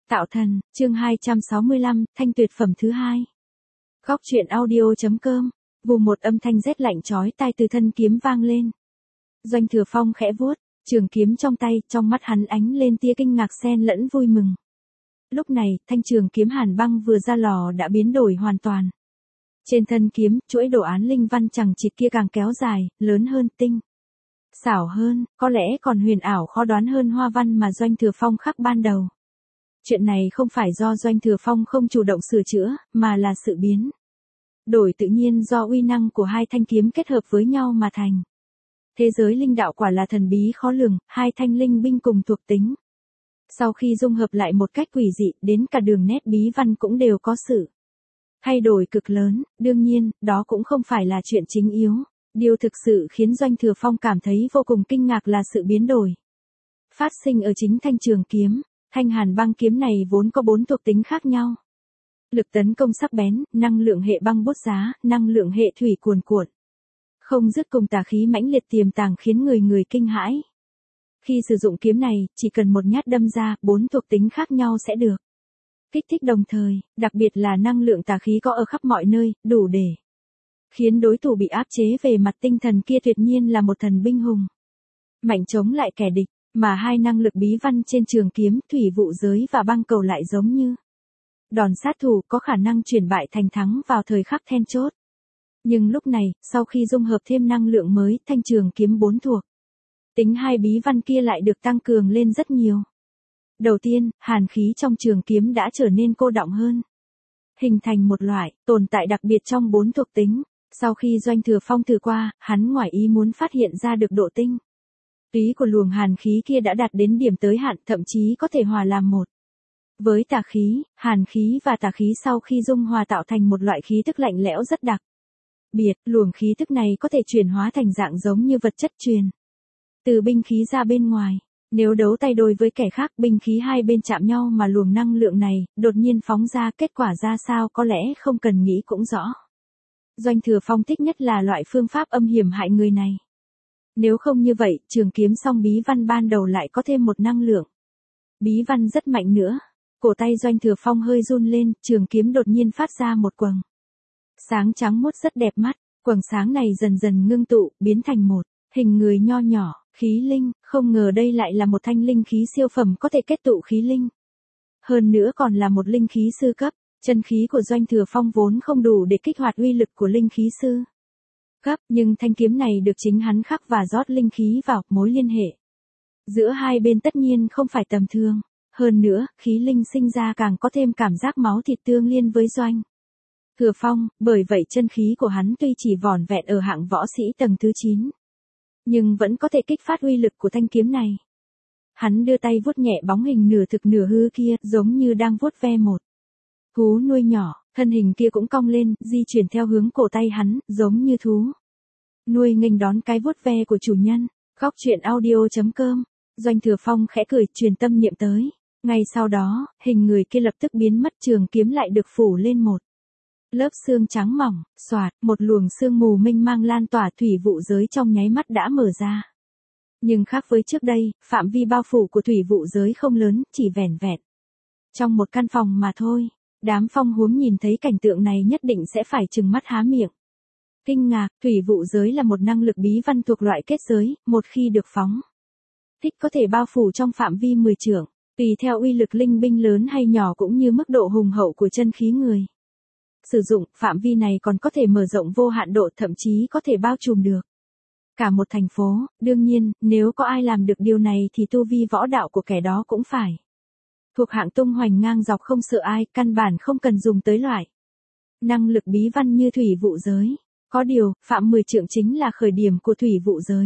Tạo thần, chương 265, thanh tuyệt phẩm thứ 2. Góc truyện audio.com. Vù một âm thanh rét lạnh chói tai từ thân kiếm vang lên. Doanh Thừa Phong khẽ vuốt trường kiếm trong tay, trong mắt hắn ánh lên tia kinh ngạc xen lẫn vui mừng. Lúc này, thanh trường kiếm hàn băng vừa ra lò đã biến đổi hoàn toàn. Trên thân kiếm, chuỗi đồ án linh văn chằng chịt kia càng kéo dài, lớn hơn, tinh xảo hơn, có lẽ còn huyền ảo khó đoán hơn hoa văn mà Doanh Thừa Phong khắc ban đầu. Chuyện này không phải do Doanh Thừa Phong không chủ động sửa chữa, mà là sự biến đổi tự nhiên do uy năng của hai thanh kiếm kết hợp với nhau mà thành. Thế giới linh đạo quả là thần bí khó lường, hai thanh linh binh cùng thuộc tính. Sau khi dung hợp lại một cách quỷ dị, đến cả đường nét bí văn cũng đều có sự thay đổi cực lớn, đương nhiên, đó cũng không phải là chuyện chính yếu. Điều thực sự khiến Doanh Thừa Phong cảm thấy vô cùng kinh ngạc là sự biến đổi phát sinh ở chính thanh trường kiếm. Thanh hàn băng kiếm này vốn có 4 thuộc tính khác nhau. Lực tấn công sắc bén, năng lượng hệ băng bút giá, năng lượng hệ thủy cuồn cuộn. Không dứt cùng tà khí mãnh liệt tiềm tàng khiến người kinh hãi. Khi sử dụng kiếm này, chỉ cần một nhát đâm ra, 4 thuộc tính khác nhau sẽ được kích thích đồng thời, đặc biệt là năng lượng tà khí có ở khắp mọi nơi, đủ để khiến đối thủ bị áp chế về mặt tinh thần kia tuyệt nhiên là một thần binh hùng. Mạnh chống lại kẻ địch. Mà hai năng lực bí văn trên trường kiếm, thủy vụ giới và băng cầu lại giống như đòn sát thủ có khả năng chuyển bại thành thắng vào thời khắc then chốt. Nhưng lúc này, sau khi dung hợp thêm năng lượng mới, thanh trường kiếm 4 thuộc tính hai bí văn kia lại được tăng cường lên rất nhiều. Đầu tiên, hàn khí trong trường kiếm đã trở nên cô đọng hơn, hình thành một loại tồn tại đặc biệt trong 4 thuộc tính. Sau khi Doanh Thừa Phong thử qua, hắn ngoài ý muốn phát hiện ra được độ tinh túy của luồng hàn khí kia đã đạt đến điểm tới hạn, thậm chí có thể hòa làm một với tà khí. Hàn khí và tà khí sau khi dung hòa tạo thành một loại khí tức lạnh lẽo rất đặc biệt. Luồng khí tức này có thể chuyển hóa thành dạng giống như vật chất truyền từ binh khí ra bên ngoài. Nếu đấu tay đôi với kẻ khác, binh khí hai bên chạm nhau mà luồng năng lượng này đột nhiên phóng ra, kết quả ra sao có lẽ không cần nghĩ cũng rõ. Doanh Thừa Phong thích nhất là loại phương pháp âm hiểm hại người này. Nếu không như vậy, trường kiếm song bí văn ban đầu lại có thêm một năng lượng bí văn rất mạnh nữa. Cổ tay Doanh Thừa Phong hơi run lên, trường kiếm đột nhiên phát ra một quầng sáng trắng muốt rất đẹp mắt. Quầng sáng này dần dần ngưng tụ, biến thành một hình người nho nhỏ, khí linh. Không ngờ đây lại là một thanh linh khí siêu phẩm có thể kết tụ khí linh. Hơn nữa còn là một linh khí sư cấp. Chân khí của Doanh Thừa Phong vốn không đủ để kích hoạt uy lực của linh khí sư cấp, nhưng thanh kiếm này được chính hắn khắc và rót linh khí vào, mối liên hệ giữa hai bên tất nhiên không phải tầm thường. Hơn nữa, khí linh sinh ra càng có thêm cảm giác máu thịt tương liên với Doanh Thừa Phong, bởi vậy chân khí của hắn tuy chỉ vỏn vẹn ở hạng võ sĩ tầng thứ 9, nhưng vẫn có thể kích phát uy lực của thanh kiếm này. Hắn đưa tay vuốt nhẹ bóng hình nửa thực nửa hư kia, giống như đang vuốt ve một thú nuôi nhỏ. Thân hình kia cũng cong lên, di chuyển theo hướng cổ tay hắn, giống như thú nuôi nghênh đón cái vuốt ve của chủ nhân. Góc truyện audio.com. Doanh Thừa Phong khẽ cười, truyền tâm niệm tới. Ngay sau đó, hình người kia lập tức biến mất, trường kiếm lại được phủ lên một lớp xương trắng mỏng. Xoạt, một luồng sương mù mênh mang lan tỏa, thủy vụ giới trong nháy mắt đã mở ra. Nhưng khác với trước đây, phạm vi bao phủ của thủy vụ giới không lớn, chỉ vẻn vẹn trong một căn phòng mà thôi. Đám phong huống nhìn thấy cảnh tượng này nhất định sẽ phải trừng mắt há miệng kinh ngạc. Thủy vụ giới là một năng lực bí văn thuộc loại kết giới, một khi được phóng thích có thể bao phủ trong phạm vi 10 trượng, tùy theo uy lực linh binh lớn hay nhỏ cũng như mức độ hùng hậu của chân khí người sử dụng. Phạm vi này còn có thể mở rộng vô hạn độ, thậm chí có thể bao trùm được cả một thành phố. Đương nhiên, nếu có ai làm được điều này thì tu vi võ đạo của kẻ đó cũng phải thuộc hạng tung hoành ngang dọc không sợ ai, căn bản không cần dùng tới loại năng lực bí văn như thủy vụ giới. Có điều, phạm 10 trượng chính là khởi điểm của thủy vụ giới.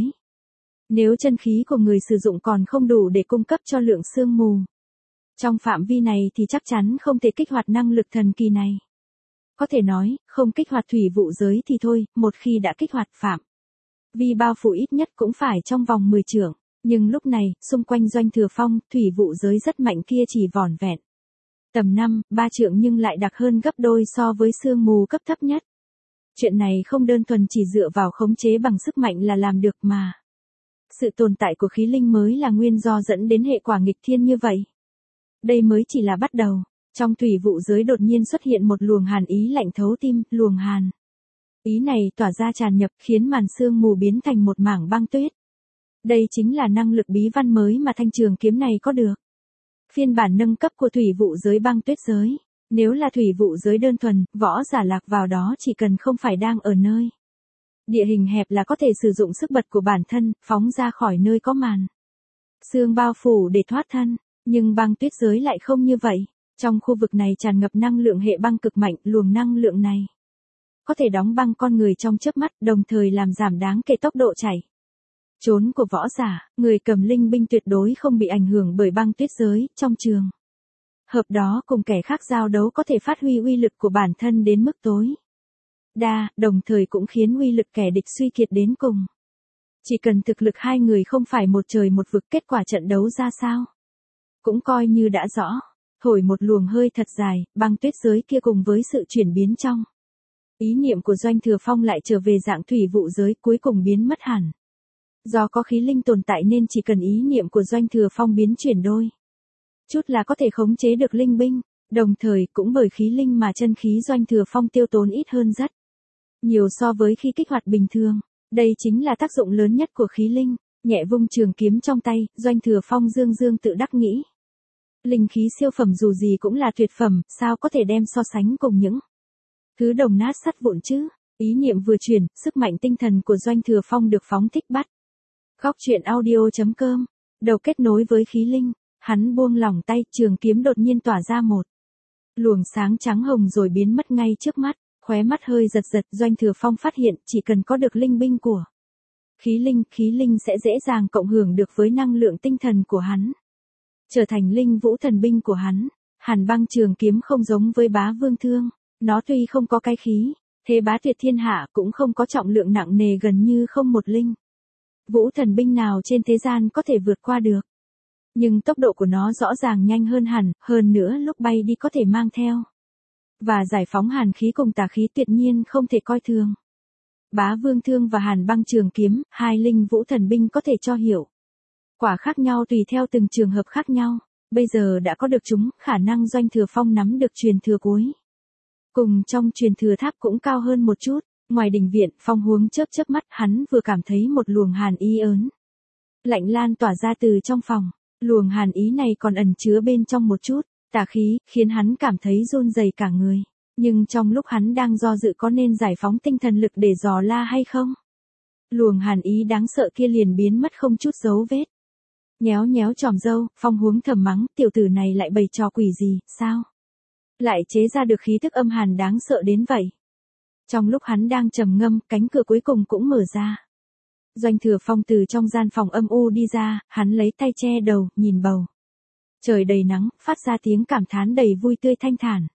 Nếu chân khí của người sử dụng còn không đủ để cung cấp cho lượng sương mù trong phạm vi này thì chắc chắn không thể kích hoạt năng lực thần kỳ này. Có thể nói, không kích hoạt thủy vụ giới thì thôi, một khi đã kích hoạt phạm vi bao phủ ít nhất cũng phải trong vòng 10 trượng. Nhưng lúc này, xung quanh Doanh Thừa Phong, thủy vụ giới rất mạnh kia chỉ vỏn vẹn tầm 3 trượng nhưng lại đặc hơn gấp đôi so với sương mù cấp thấp nhất. Chuyện này không đơn thuần chỉ dựa vào khống chế bằng sức mạnh là làm được mà. Sự tồn tại của khí linh mới là nguyên do dẫn đến hệ quả nghịch thiên như vậy. đây mới chỉ là bắt đầu. Trong thủy vụ giới đột nhiên xuất hiện một luồng hàn ý lạnh thấu tim, luồng hàn ý này tỏa ra tràn nhập, khiến màn sương mù biến thành một mảng băng tuyết. Đây chính là năng lực bí văn mới mà thanh trường kiếm này có được. Phiên bản nâng cấp của thủy vụ giới băng tuyết giới. Nếu là thủy vụ giới đơn thuần, võ giả lạc vào đó chỉ cần không phải đang ở nơi địa hình hẹp là có thể sử dụng sức bật của bản thân, phóng ra khỏi nơi có màn sương bao phủ để thoát thân. Nhưng băng tuyết giới lại không như vậy. Trong khu vực này tràn ngập năng lượng hệ băng cực mạnh, luồng năng lượng này có thể đóng băng con người trong chớp mắt, đồng thời làm giảm đáng kể tốc độ chạy trốn của võ giả. Người cầm linh binh tuyệt đối không bị ảnh hưởng bởi băng tuyết giới. Trong trường hợp đó cùng kẻ khác giao đấu có thể phát huy uy lực của bản thân đến mức tối đa, đồng thời cũng khiến uy lực kẻ địch suy kiệt đến cùng. Chỉ cần thực lực hai người không phải một trời một vực, kết quả trận đấu ra sao cũng coi như đã rõ. Thổi một luồng hơi thật dài, băng tuyết giới kia cùng với sự chuyển biến trong ý niệm của Doanh Thừa Phong lại trở về dạng thủy vụ giới, cuối cùng biến mất hẳn. Do có khí linh tồn tại nên chỉ cần ý niệm của Doanh Thừa Phong biến chuyển đôi chút là có thể khống chế được linh binh, đồng thời cũng bởi khí linh mà chân khí Doanh Thừa Phong tiêu tốn ít hơn rất nhiều so với khi kích hoạt bình thường. Đây chính là tác dụng lớn nhất của khí linh. Nhẹ vung trường kiếm trong tay, Doanh Thừa Phong dương dương tự đắc nghĩ. Linh khí siêu phẩm dù gì cũng là tuyệt phẩm, sao có thể đem so sánh cùng những thứ đồng nát sắt vụn chứ. Ý niệm vừa chuyển, sức mạnh tinh thần của Doanh Thừa Phong được phóng thích bắt. Góc truyện audio.com. Đầu kết nối với khí linh, hắn buông lỏng tay, trường kiếm đột nhiên tỏa ra một luồng sáng trắng hồng rồi biến mất ngay trước mắt. Khóe mắt hơi giật giật, Doanh Thừa Phong phát hiện chỉ cần có được linh binh của khí linh sẽ dễ dàng cộng hưởng được với năng lượng tinh thần của hắn, trở thành linh vũ thần binh của hắn. Hàn băng trường kiếm không giống với bá vương thương, nó tuy không có cái khí thế bá tuyệt thiên hạ, cũng không có trọng lượng nặng nề, gần như không một linh vũ thần binh nào trên thế gian có thể vượt qua được. Nhưng tốc độ của nó rõ ràng nhanh hơn hẳn, hơn nữa lúc bay đi có thể mang theo và giải phóng hàn khí cùng tà khí, tuyệt nhiên không thể coi thường. Bá vương thương và hàn băng trường kiếm, hai linh vũ thần binh có thể cho hiệu quả khác nhau tùy theo từng trường hợp khác nhau. Bây giờ đã có được chúng, khả năng Doanh Thừa Phong nắm được truyền thừa cuối cùng trong truyền thừa tháp cũng cao hơn một chút. Ngoài đình viện, Phong Huống chớp chớp mắt, hắn vừa cảm thấy một luồng hàn ý ớn lạnh lan tỏa ra từ trong phòng. Luồng hàn ý này còn ẩn chứa bên trong một chút tà khí, khiến hắn cảm thấy run rẩy cả người. Nhưng trong lúc hắn đang do dự có nên giải phóng tinh thần lực để dò la hay không, luồng hàn ý đáng sợ kia liền biến mất không chút dấu vết. Nhéo nhéo chòm râu, Phong Huống thầm mắng, tiểu tử này lại bày trò quỷ gì, sao lại chế ra được khí thức âm hàn đáng sợ đến vậy. Trong lúc hắn đang trầm ngâm, cánh cửa cuối cùng cũng mở ra. Doanh Thừa Phong từ trong gian phòng âm u đi ra, hắn lấy tay che đầu, nhìn bầu trời đầy nắng, phát ra tiếng cảm thán đầy vui tươi thanh thản.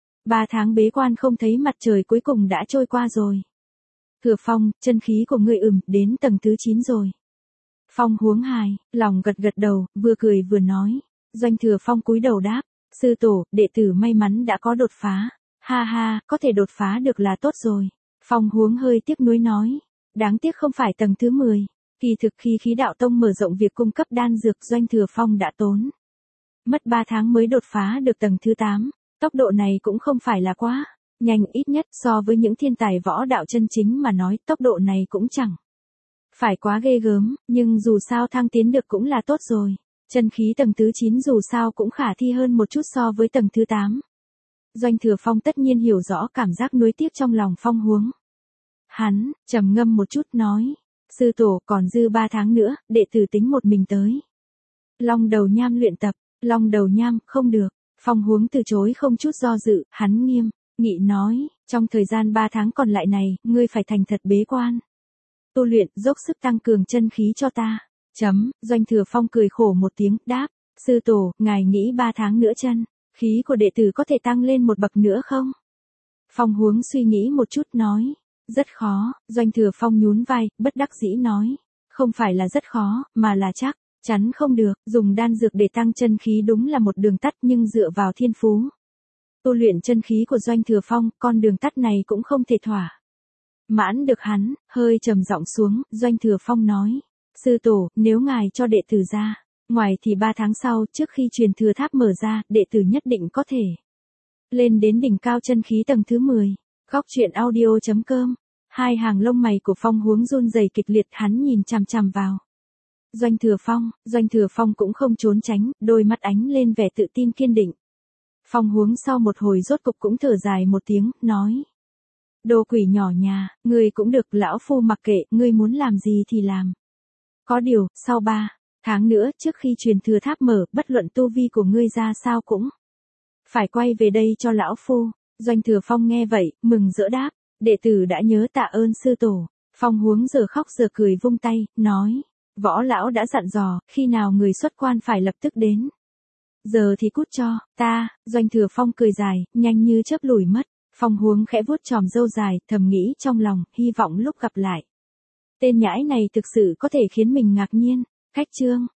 3 tháng bế quan không thấy mặt trời cuối cùng đã trôi qua rồi. Thừa Phong, chân khí của ngươi đến tầng thứ 9 rồi. Phong Huống hài lòng gật gật đầu, vừa cười vừa nói. Doanh Thừa Phong cúi đầu đáp, sư tổ, đệ tử may mắn đã có đột phá. Ha ha, có thể đột phá được là tốt rồi. Phong Huống hơi tiếc nuối nói, đáng tiếc không phải tầng thứ 10. Kỳ thực khi Khí Đạo Tông mở rộng việc cung cấp đan dược, Doanh Thừa Phong đã tốn mất 3 tháng mới đột phá được tầng thứ 8. Tốc độ này cũng không phải là quá nhanh, ít nhất so với những thiên tài võ đạo chân chính mà nói, tốc độ này cũng chẳng phải quá ghê gớm, nhưng dù sao thăng tiến được cũng là tốt rồi. Chân khí tầng thứ 9 dù sao cũng khả thi hơn một chút so với tầng thứ 8. Doanh Thừa Phong tất nhiên hiểu rõ cảm giác nuối tiếc trong lòng Phong Huống. Hắn trầm ngâm một chút nói, sư tổ, còn dư 3 tháng nữa, đệ tử tính một mình tới Long Đầu Nham luyện tập. Long Đầu Nham, không được. Phong Huống từ chối không chút do dự, hắn nghiêm nghị nói, trong thời gian 3 tháng còn lại này, ngươi phải thành thật bế quan tu luyện, dốc sức tăng cường chân khí cho ta. Doanh Thừa Phong cười khổ một tiếng, đáp, sư tổ, ngài nghĩ 3 tháng nữa chân khí của đệ tử có thể tăng lên một bậc nữa không? Phong Huống suy nghĩ một chút nói, rất khó. Doanh Thừa Phong nhún vai, bất đắc dĩ nói, không phải là rất khó, mà là chắc chắn không được. Dùng đan dược để tăng chân khí đúng là một đường tắt, nhưng dựa vào thiên phú tu luyện chân khí của Doanh Thừa Phong, con đường tắt này cũng không thể thỏa mãn được hắn. Hơi trầm giọng xuống, Doanh Thừa Phong nói, sư tổ, nếu ngài cho đệ tử ra Ngoài thì 3 tháng sau, trước khi truyền thừa tháp mở ra, đệ tử nhất định có thể lên đến đỉnh cao chân khí tầng thứ 10. Góc truyện audio.com. Hai hàng lông mày của Phong Huống run rẩy kịch liệt, hắn nhìn chằm chằm vào Doanh Thừa Phong cũng không trốn tránh, đôi mắt ánh lên vẻ tự tin kiên định. Phong Huống sau một hồi rốt cục cũng thở dài một tiếng, nói: Đồ quỷ nhỏ nhà, ngươi cũng được, lão phu mặc kệ, ngươi muốn làm gì thì làm. Có điều, sau 3 tháng nữa, trước khi truyền thừa tháp mở, bất luận tu vi của ngươi ra sao cũng phải quay về đây cho lão phu. Doanh Thừa Phong nghe vậy, mừng rỡ đáp: đệ tử đã nhớ, tạ ơn sư tổ. Phong Huống giờ khóc giờ cười vung tay, nói: Võ lão đã dặn dò, khi nào người xuất quan phải lập tức đến. Giờ thì cút cho ta. Doanh Thừa Phong cười dài, nhanh như chớp lùi mất. Phong Huống khẽ vuốt chòm râu dài, thầm nghĩ trong lòng, hy vọng lúc gặp lại, tên nhãi này thực sự có thể khiến mình ngạc nhiên. Cách chương